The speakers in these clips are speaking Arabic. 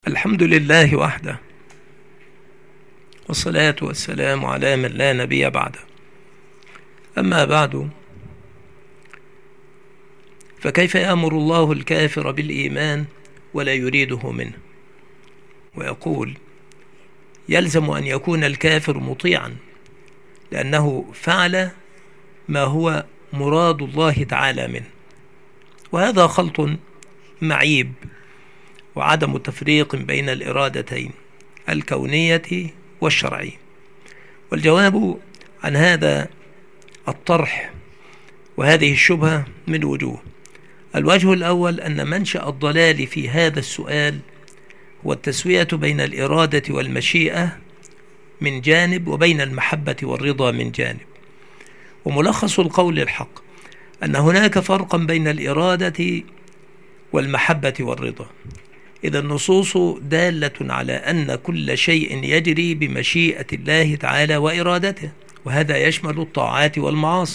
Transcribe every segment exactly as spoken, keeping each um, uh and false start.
الحمد لله وحده، والصلاة والسلام على من لا نبي بعده. أما بعد، فكيف يأمر الله الكافر بالإيمان ولا يريده منه؟ ويقول: يلزم أن يكون الكافر مطيعا لأنه فعل ما هو مراد الله تعالى منه. وهذا خلط معيب وعدم تفريق بين الإرادتين الكونية والشرعية. والجواب عن هذا الطرح وهذه الشبهة من وجوه. الوجه الأول أن منشأ الضلال في هذا السؤال هو التسوية بين الإرادة والمشيئة من جانب وبين المحبة والرضا من جانب. وملخص القول الحق أن هناك فرقا بين الإرادة والمحبة والرضا، إذا النصوص دالة على أن كل شيء يجري بمشيئة الله تعالى وإرادته، وهذا يشمل الطاعات والمعاصي.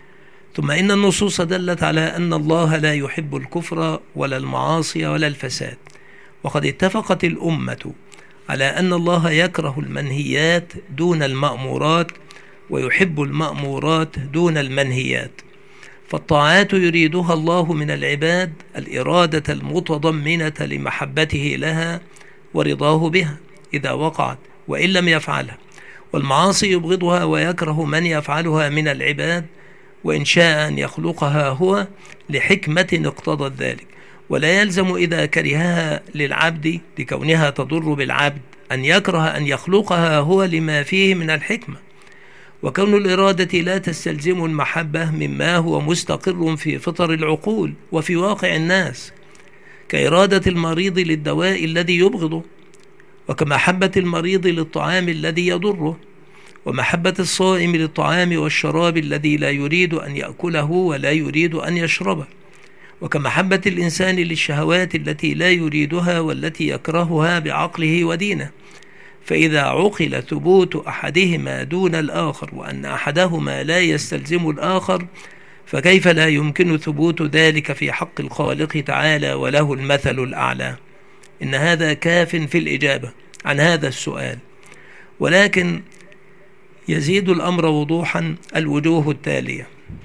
ثم إن النصوص دلت على أن الله لا يحب الكفر ولا المعاصي ولا الفساد، وقد اتفقت الأمة على أن الله يكره المنهيات دون المأمورات ويحب المأمورات دون المنهيات. فالطاعات يريدها الله من العباد الإرادة المتضمنة لمحبته لها ورضاه بها إذا وقعت وإن لم يفعلها، والمعاصي يبغضها ويكره من يفعلها من العباد وإن شاء أن يخلقها هو لحكمة اقتضت ذلك، ولا يلزم إذا كرهها للعبد لكونها تضر بالعبد أن يكره أن يخلقها هو لما فيه من الحكمة. وكون الإرادة لا تستلزم المحبة مما هو مستقر في فطر العقول وفي واقع الناس، كإرادة المريض للدواء الذي يبغضه، وكمحبة المريض للطعام الذي يضره، ومحبة الصائم للطعام والشراب الذي لا يريد أن يأكله ولا يريد أن يشربه، وكمحبة الإنسان للشهوات التي لا يريدها والتي يكرهها بعقله ودينه. فإذا عقل ثبوت أحدهما دون الآخر وأن أحدهما لا يستلزم الآخر، فكيف لا يمكن ثبوت ذلك في حق الخالق تعالى وله المثل الأعلى؟ إن هذا كاف في الإجابة عن هذا السؤال. ولكن يزيد الأمر وضوحا الوجوه التالية: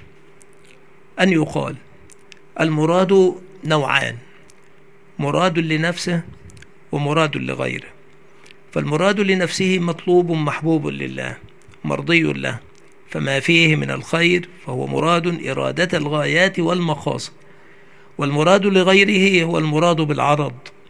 أن يقال المراد نوعان، مراد لنفسه ومراد لغيره. فالمراد لنفسه مطلوب محبوب لله مرضي له، فما فيه من الخير فهو مراد إرادة الغايات والمقاصد. والمراد لغيره هو المراد بالعرض،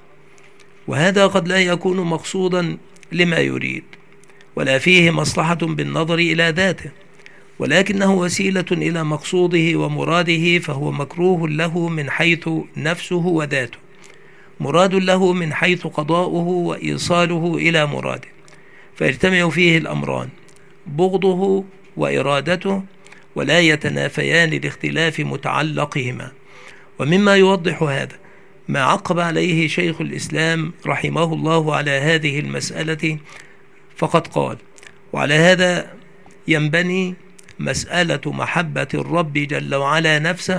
وهذا قد لا يكون مقصودا لما يريد ولا فيه مصلحة بالنظر إلى ذاته، ولكنه وسيلة إلى مقصوده ومراده، فهو مكروه له من حيث نفسه وذاته، مراد له من حيث قضاؤه وإيصاله إلى مراده، فيجتمع فيه الأمران بغضه وإرادته ولا يتنافيان لاختلاف متعلقهما. ومما يوضح هذا ما عقب عليه شيخ الإسلام رحمه الله على هذه المسألة، فقد قال: وعلى هذا ينبني مسألة محبة الرب جل وعلا نفسه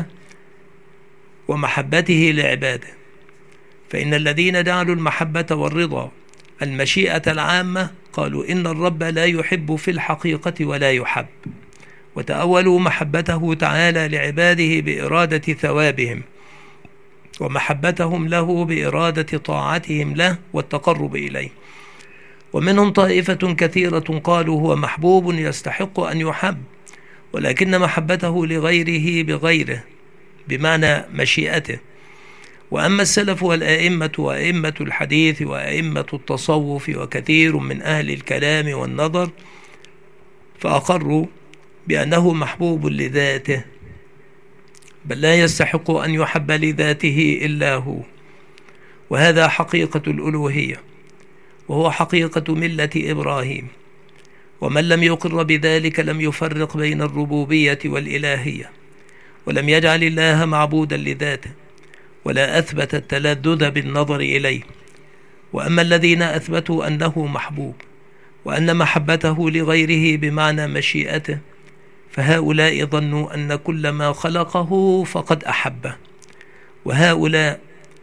ومحبته لعباده. فإن الذين جعلوا المحبة والرضا المشيئة العامة قالوا إن الرب لا يحب في الحقيقة ولا يحب، وتأولوا محبته تعالى لعباده بإرادة ثوابهم، ومحبتهم له بإرادة طاعتهم له والتقرب إليه. ومنهم طائفة كثيرة قالوا هو محبوب يستحق أن يحب، ولكن محبته لغيره بغيره بمعنى مشيئته. وأما السلف والأئمة وأئمة الحديث وأئمة التصوف وكثير من أهل الكلام والنظر فأقروا بأنه محبوب لذاته، بل لا يستحق أن يحب لذاته إلا هو. وهذا حقيقة الألوهية، وهو حقيقة ملة إبراهيم. ومن لم يقر بذلك لم يفرق بين الربوبية والإلهية، ولم يجعل الله معبودا لذاته، ولا أثبت التلذذ بالنظر إليه. وأما الذين أثبتوا أنه محبوب وأن محبته لغيره بمعنى مشيئته، فهؤلاء ظنوا أن كل ما خلقه فقد أحبه، وهؤلاء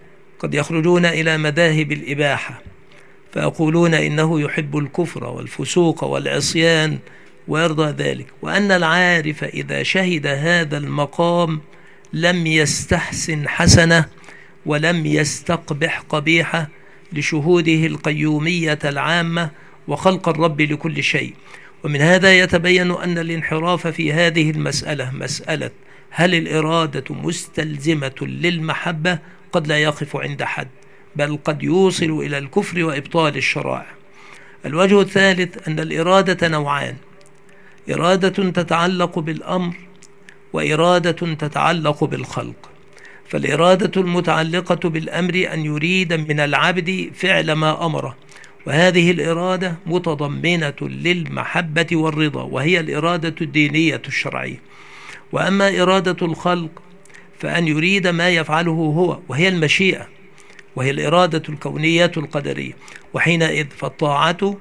قد يخرجون إلى مذاهب الإباحة فيقولون إنه يحب الكفر والفسوق والعصيان ويرضى ذلك، وأن العارف إذا شهد هذا المقام لم يستحسن حسنة ولم يستقبح قبيحة لشهوده القيومية العامة وخلق الرب لكل شيء. ومن هذا يتبين أن الانحراف في هذه المسألة، مسألة هل الإرادة مستلزمة للمحبة، قد لا يقف عند حد، بل قد يوصل إلى الكفر وإبطال الشرائع. الوجه الثالث أن الإرادة نوعان: إرادة تتعلق بالأمر وإرادة تتعلق بالخلق. فالإرادة المتعلقة بالأمر أن يريد من العبد فعل ما أمره، وهذه الإرادة متضمنة للمحبة والرضا، وهي الإرادة الدينية الشرعية. وأما إرادة الخلق فأن يريد ما يفعله هو، وهي المشيئة، وهي الإرادة الكونية القدرية. وحينئذ فالطاعة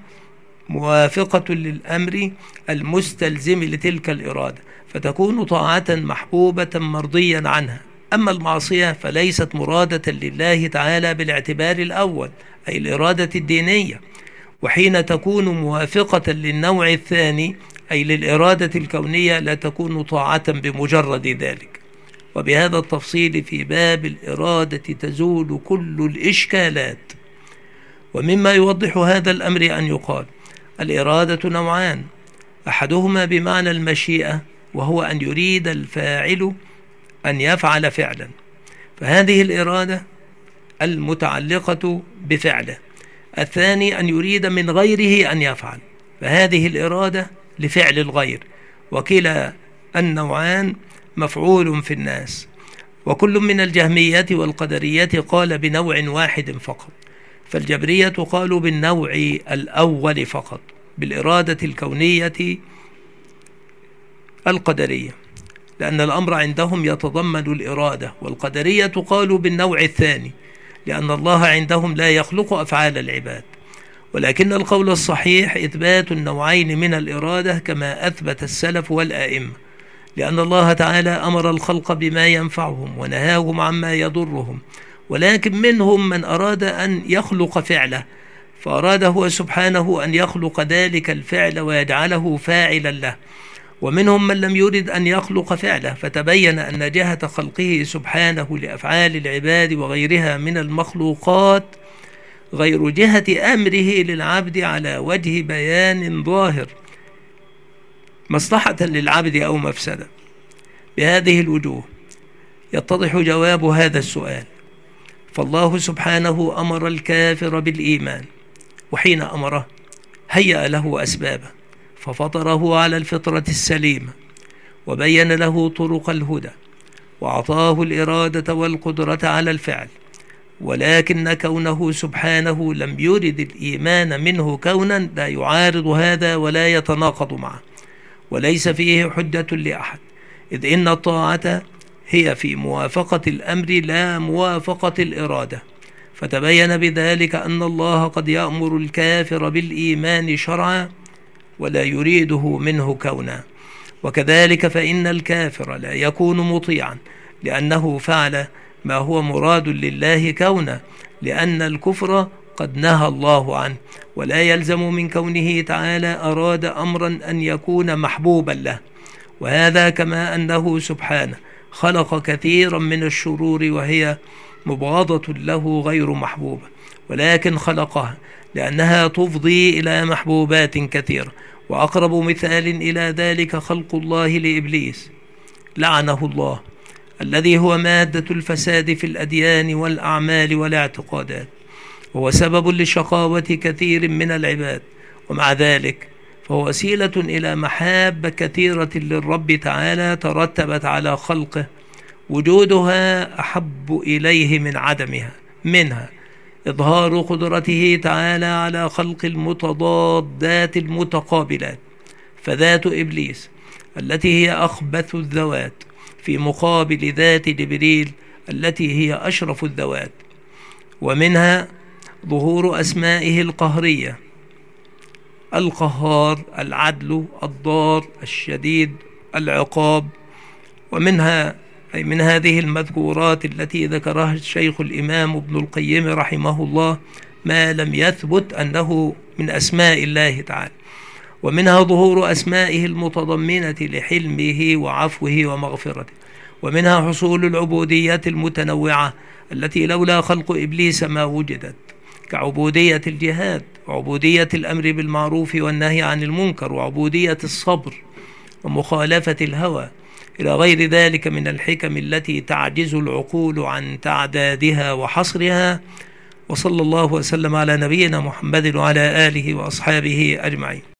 موافقة للأمر المستلزم لتلك الإرادة، فتكون طاعة محبوبة مرضيا عنها. أما المعصية فليست مرادة لله تعالى بالاعتبار الأول، أي الإرادة الدينية، وحين تكون موافقة للنوع الثاني أي للإرادة الكونية لا تكون طاعة بمجرد ذلك. وبهذا التفصيل في باب الإرادة تزول كل الإشكالات. ومما يوضح هذا الأمر أن يقال: الإرادة نوعان، أحدهما بمعنى المشيئة، وهو أن يريد الفاعل أن يفعل فعلا، فهذه الإرادة المتعلقة بفعله. الثاني أن يريد من غيره أن يفعل، فهذه الإرادة لفعل الغير. وكلا النوعان مفعول في الناس. وكل من الجهمية والقدرية قال بنوع واحد فقط، فالجبرية قالوا بالنوع الأول فقط، بالإرادة الكونية القدرية، لأن الأمر عندهم يتضمن الإرادة. والقدرية قالوا بالنوع الثاني، لأن الله عندهم لا يخلق أفعال العباد. ولكن القول الصحيح إثبات النوعين من الإرادة كما أثبت السلف والآئمة، لأن الله تعالى أمر الخلق بما ينفعهم ونهاهم عما يضرهم، ولكن منهم من أراد أن يخلق فعله، فأراد هو سبحانه أن يخلق ذلك الفعل ويجعله فاعلا له، ومنهم من لم يرد أن يخلق فعله، فتبين أن جهة خلقه سبحانه لأفعال العباد وغيرها من المخلوقات غير جهة أمره للعبد على وجه بيان ظاهر، مصلحة للعبد أو مفسدة. بهذه الوجوه يتضح جواب هذا السؤال. فالله سبحانه أمر الكافر بالإيمان، وحين أمره هيأ له أسبابه، ففطره على الفطرة السليمة، وبين له طرق الهدى، وأعطاه الإرادة والقدرة على الفعل. ولكن كونه سبحانه لم يرد الإيمان منه كونا لا يعارض هذا ولا يتناقض معه، وليس فيه حجة لأحد، إذ إن الطاعة هي في موافقة الأمر لا موافقة الإرادة. فتبين بذلك أن الله قد يأمر الكافر بالإيمان شرعا ولا يريده منه كونا. وكذلك فإن الكافر لا يكون مطيعا لأنه فعل ما هو مراد لله كونا، لأن الكفر قد نهى الله عنه، ولا يلزم من كونه تعالى أراد أمرا أن يكون محبوبا له. وهذا كما أنه سبحانه خلق كثيرا من الشرور وهي مبغضة له غير محبوبة، ولكن خلقها لأنها تفضي إلى محبوبات كثيرة. وأقرب مثال إلى ذلك خلق الله لإبليس لعنه الله، الذي هو مادة الفساد في الأديان والأعمال والاعتقادات، وهو سبب لشقاوة كثير من العباد. ومع ذلك فهو وسيلة إلى محابة كثيرة للرب تعالى ترتبت على خلقه، وجودها أحب إليه من عدمها. منها إظهار قدرته تعالى على خلق المتضادات المتقابلات، فذات إبليس التي هي أخبث الذوات في مقابل ذات جبريل التي هي أشرف الذوات. ومنها ظهور أسمائه القهرية: القهار، العدل، الضار، الشديد، العقاب. ومنها أي من هذه المذكورات التي ذكرها الشيخ الإمام ابن القيم رحمه الله ما لم يثبت أنه من أسماء الله تعالى، ومنها ظهور أسمائه المتضمنة لحلمه وعفوه ومغفرته، ومنها حصول العبوديات المتنوعة التي لولا خلق إبليس ما وجدت، كعبودية الجهاد، وعبودية الأمر بالمعروف والنهي عن المنكر، وعبودية الصبر ومخالفة الهوى، إلى غير ذلك من الحكم التي تعجز العقول عن تعدادها وحصرها. وصلى الله وسلم على نبينا محمد وعلى آله وأصحابه أجمعين.